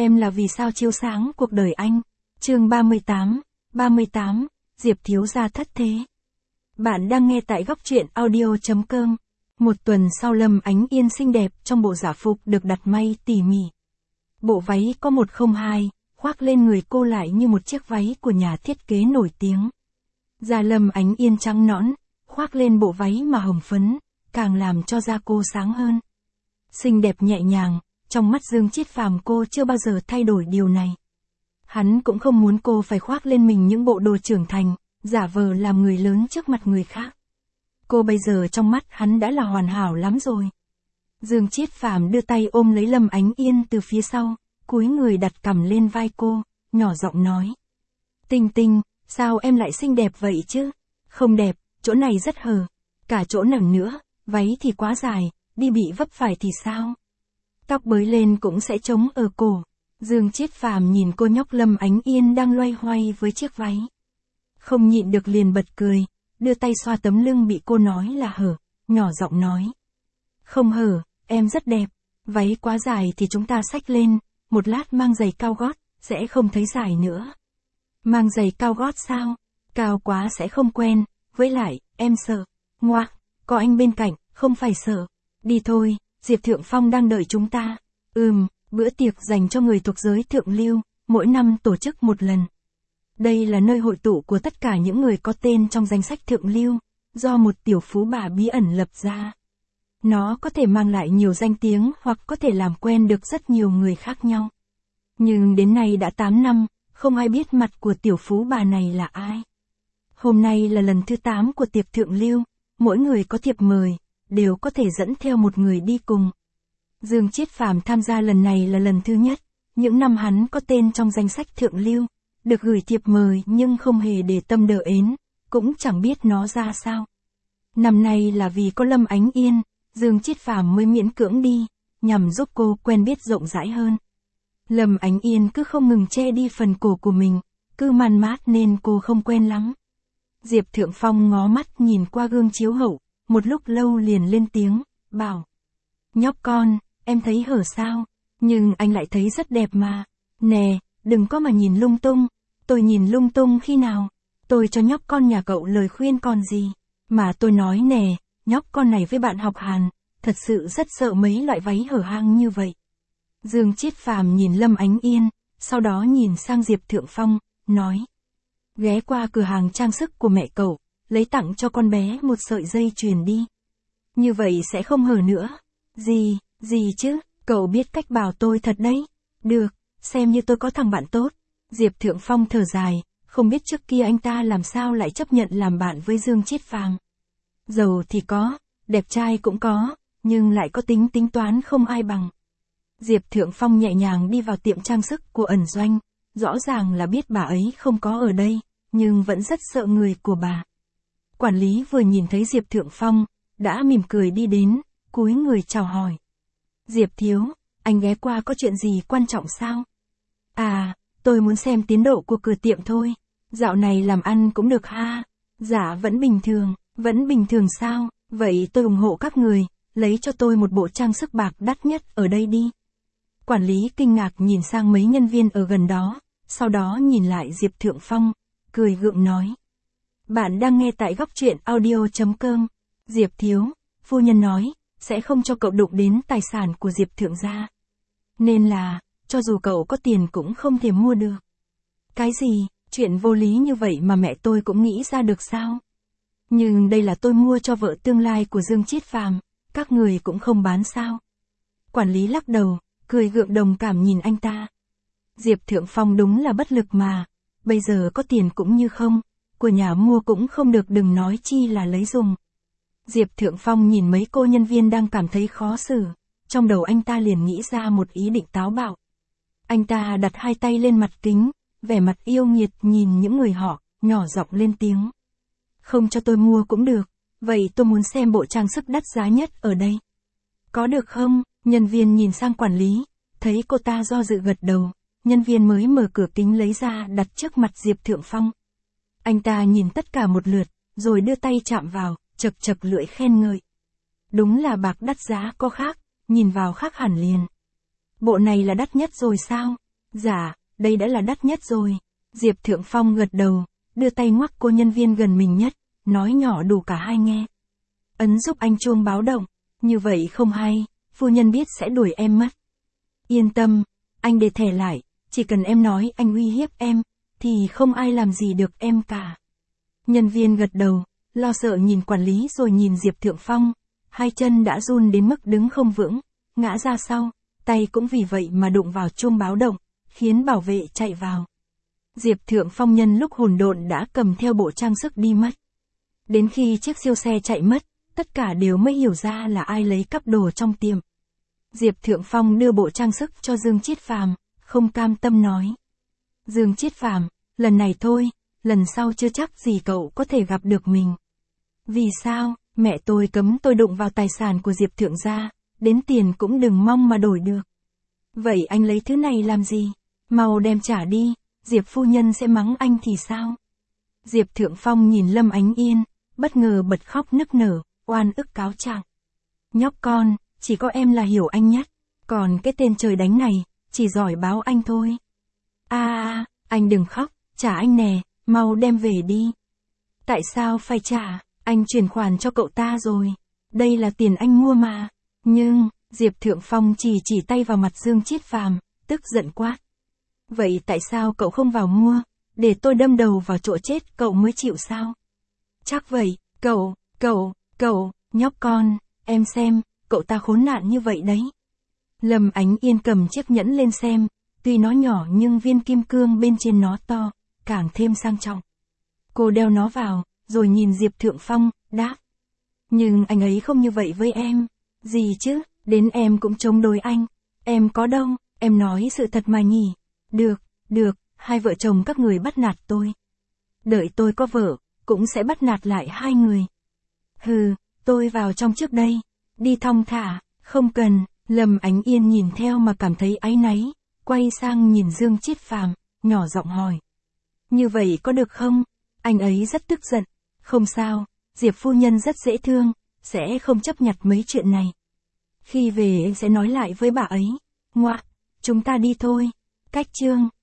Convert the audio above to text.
Em là vì sao chiếu sáng cuộc đời anh. Chương 38, Diệp thiếu gia thất thế. Bạn đang nghe tại góc truyện audio.com. Một tuần sau Lâm Ánh Yên xinh đẹp trong bộ giả phục được đặt may tỉ mỉ. Bộ váy có 102, khoác lên người cô lại như một chiếc váy của nhà thiết kế nổi tiếng. Da Lâm Ánh Yên trắng nõn, khoác lên bộ váy mà hồng phấn, càng làm cho da cô sáng hơn. Xinh đẹp nhẹ nhàng, trong mắt Dương Chiết Phàm cô chưa bao giờ thay đổi điều này. Hắn cũng không muốn cô phải khoác lên mình những bộ đồ trưởng thành, giả vờ làm người lớn trước mặt người khác. Cô bây giờ trong mắt hắn đã là hoàn hảo lắm rồi. Dương Chiết Phàm đưa tay ôm lấy Lâm Ánh Yên từ phía sau, cúi người đặt cằm lên vai cô, nhỏ giọng nói. Tinh Tinh, sao em lại xinh đẹp vậy chứ? Không đẹp, chỗ này rất hở. Cả chỗ nào nữa, váy thì quá dài, đi bị vấp phải thì sao? Tóc bới lên cũng sẽ trống ở cổ. Dương Chiết Phàm nhìn cô nhóc Lâm Ánh Yên đang loay hoay với chiếc váy. Không nhịn được liền bật cười, đưa tay xoa tấm lưng bị cô nói là hở, nhỏ giọng nói. Không hở, em rất đẹp, váy quá dài thì chúng ta xách lên, một lát mang giày cao gót, sẽ không thấy dài nữa. Mang giày cao gót sao? Cao quá sẽ không quen, với lại, em sợ. Ngoạc, có anh bên cạnh, không phải sợ. Đi thôi, Diệp Thượng Phong đang đợi chúng ta. Bữa tiệc dành cho người thuộc giới thượng lưu, mỗi năm tổ chức một lần. Đây là nơi hội tụ của tất cả những người có tên trong danh sách thượng lưu, do một tiểu phú bà bí ẩn lập ra. Nó có thể mang lại nhiều danh tiếng hoặc có thể làm quen được rất nhiều người khác nhau. Nhưng đến nay đã 8 năm, không ai biết mặt của tiểu phú bà này là ai. Hôm nay là lần thứ 8 của tiệc thượng lưu, mỗi người có thiệp mời, đều có thể dẫn theo một người đi cùng. Dương Chiết Phàm tham gia lần này là lần thứ nhất, những năm hắn có tên trong danh sách thượng lưu, được gửi thiệp mời nhưng không hề để tâm đờ ến, cũng chẳng biết nó ra sao. Năm nay là vì có Lâm Ánh Yên, Dương Chiết Phàm mới miễn cưỡng đi, nhằm giúp cô quen biết rộng rãi hơn. Lâm Ánh Yên cứ không ngừng che đi phần cổ của mình, cứ man mát nên cô không quen lắm. Diệp Thượng Phong ngó mắt nhìn qua gương chiếu hậu, một lúc lâu liền lên tiếng, bảo. Nhóc con, em thấy hở sao? Nhưng anh lại thấy rất đẹp mà. Nè, đừng có mà nhìn lung tung. Tôi nhìn lung tung khi nào? Tôi cho nhóc con nhà cậu lời khuyên còn gì? Mà tôi nói nè, nhóc con này với bạn học Hàn, thật sự rất sợ mấy loại váy hở hang như vậy. Dương Chiết Phàm nhìn Lâm Ánh Yên, sau đó nhìn sang Diệp Thượng Phong, nói. Ghé qua cửa hàng trang sức của mẹ cậu, lấy tặng cho con bé một sợi dây chuyền đi. Như vậy sẽ không hở nữa. Gì chứ, cậu biết cách bảo tôi thật đấy. Được, xem như tôi có thằng bạn tốt. Diệp Thượng Phong thở dài, không biết trước kia anh ta làm sao lại chấp nhận làm bạn với Dương Chiết Phàm. Giàu thì có, đẹp trai cũng có, nhưng lại có tính toán không ai bằng. Diệp Thượng Phong nhẹ nhàng đi vào tiệm trang sức của ẩn doanh, rõ ràng là biết bà ấy không có ở đây, nhưng vẫn rất sợ người của bà. Quản lý vừa nhìn thấy Diệp Thượng Phong, đã mỉm cười đi đến, cúi người chào hỏi. Diệp thiếu, anh ghé qua có chuyện gì quan trọng sao? À, tôi muốn xem tiến độ của cửa tiệm thôi. Dạo này làm ăn cũng được ha. Dạ vẫn bình thường sao? Vậy tôi ủng hộ các người, lấy cho tôi một bộ trang sức bạc đắt nhất ở đây đi. Quản lý kinh ngạc nhìn sang mấy nhân viên ở gần đó, sau đó nhìn lại Diệp Thượng Phong, cười gượng nói. Bạn đang nghe tại góc truyện audio.com. Diệp thiếu, phu nhân nói, sẽ không cho cậu đụng đến tài sản của Diệp Thượng gia. Nên là, cho dù cậu có tiền cũng không thể mua được. Cái gì, chuyện vô lý như vậy mà mẹ tôi cũng nghĩ ra được sao? Nhưng đây là tôi mua cho vợ tương lai của Dương Chiết Phàm, các người cũng không bán sao? Quản lý lắc đầu, cười gượng đồng cảm nhìn anh ta. Diệp Thượng Phong đúng là bất lực mà, bây giờ có tiền cũng như không, của nhà mua cũng không được đừng nói chi là lấy dùng. Diệp Thượng Phong nhìn mấy cô nhân viên đang cảm thấy khó xử, trong đầu anh ta liền nghĩ ra một ý định táo bạo. Anh ta đặt hai tay lên mặt kính, vẻ mặt yêu nghiệt nhìn những người họ, nhỏ giọng lên tiếng. Không cho tôi mua cũng được, vậy tôi muốn xem bộ trang sức đắt giá nhất ở đây. Có được không? Nhân viên nhìn sang quản lý, thấy cô ta do dự gật đầu, nhân viên mới mở cửa kính lấy ra đặt trước mặt Diệp Thượng Phong. Anh ta nhìn tất cả một lượt, rồi đưa tay chạm vào, chật lưỡi khen ngợi. Đúng là bạc đắt giá có khác, nhìn vào khác hẳn liền. Bộ này là đắt nhất rồi sao? Dạ, đây đã là đắt nhất rồi. Diệp Thượng Phong gật đầu, đưa tay ngoắc cô nhân viên gần mình nhất, nói nhỏ đủ cả hai nghe. Ấn giúp anh chuông báo động, như vậy không hay, phu nhân biết sẽ đuổi em mất. Yên tâm, anh để thẻ lại, chỉ cần em nói anh uy hiếp em, thì không ai làm gì được em cả. Nhân viên gật đầu, lo sợ nhìn quản lý rồi nhìn Diệp Thượng Phong, hai chân đã run đến mức đứng không vững, ngã ra sau, tay cũng vì vậy mà đụng vào chuông báo động, khiến bảo vệ chạy vào. Diệp Thượng Phong nhân lúc hỗn độn đã cầm theo bộ trang sức đi mất. Đến khi chiếc siêu xe chạy mất, tất cả đều mới hiểu ra là ai lấy cắp đồ trong tiệm. Diệp Thượng Phong đưa bộ trang sức cho Dương Chiết Phàm, không cam tâm nói. Dương Chiết Phàm, lần này thôi, lần sau chưa chắc gì cậu có thể gặp được mình. Vì sao, mẹ tôi cấm tôi đụng vào tài sản của Diệp Thượng gia, đến tiền cũng đừng mong mà đổi được. Vậy anh lấy thứ này làm gì? Mau đem trả đi, Diệp phu nhân sẽ mắng anh thì sao? Diệp Thượng Phong nhìn Lâm Ánh Yên, bất ngờ bật khóc nức nở, oan ức cáo trạng. Nhóc con, chỉ có em là hiểu anh nhất, còn cái tên trời đánh này, chỉ giỏi báo anh thôi. Anh đừng khóc, trả anh nè, mau đem về đi. Tại sao phải trả, anh chuyển khoản cho cậu ta rồi, đây là tiền anh mua mà. Nhưng, Diệp Thượng Phong chỉ tay vào mặt Dương Chiết Phàm, tức giận quát. Vậy tại sao cậu không vào mua, để tôi đâm đầu vào chỗ chết cậu mới chịu sao? Chắc vậy, cậu, nhóc con, em xem, cậu ta khốn nạn như vậy đấy. Lâm Ánh Yên cầm chiếc nhẫn lên xem, tuy nó nhỏ nhưng viên kim cương bên trên nó to, càng thêm sang trọng. Cô đeo nó vào, rồi nhìn Diệp Thượng Phong, đáp. Nhưng anh ấy không như vậy với em. Gì chứ, đến em cũng chống đối anh. Em có đâu, em nói sự thật mà nhỉ. Được, hai vợ chồng các người bắt nạt tôi. Đợi tôi có vợ, cũng sẽ bắt nạt lại hai người. Hừ, tôi vào trong trước đây. Đi thong thả, không cần. Lâm Ánh Yên nhìn theo mà cảm thấy áy náy, quay sang nhìn Dương Chiết Phàm, nhỏ giọng hỏi. Như vậy có được không? Anh ấy rất tức giận. Không sao, Diệp phu nhân rất dễ thương, sẽ không chấp nhặt mấy chuyện này. Khi về sẽ nói lại với bà ấy. Ngoạ, chúng ta đi thôi. Cách chương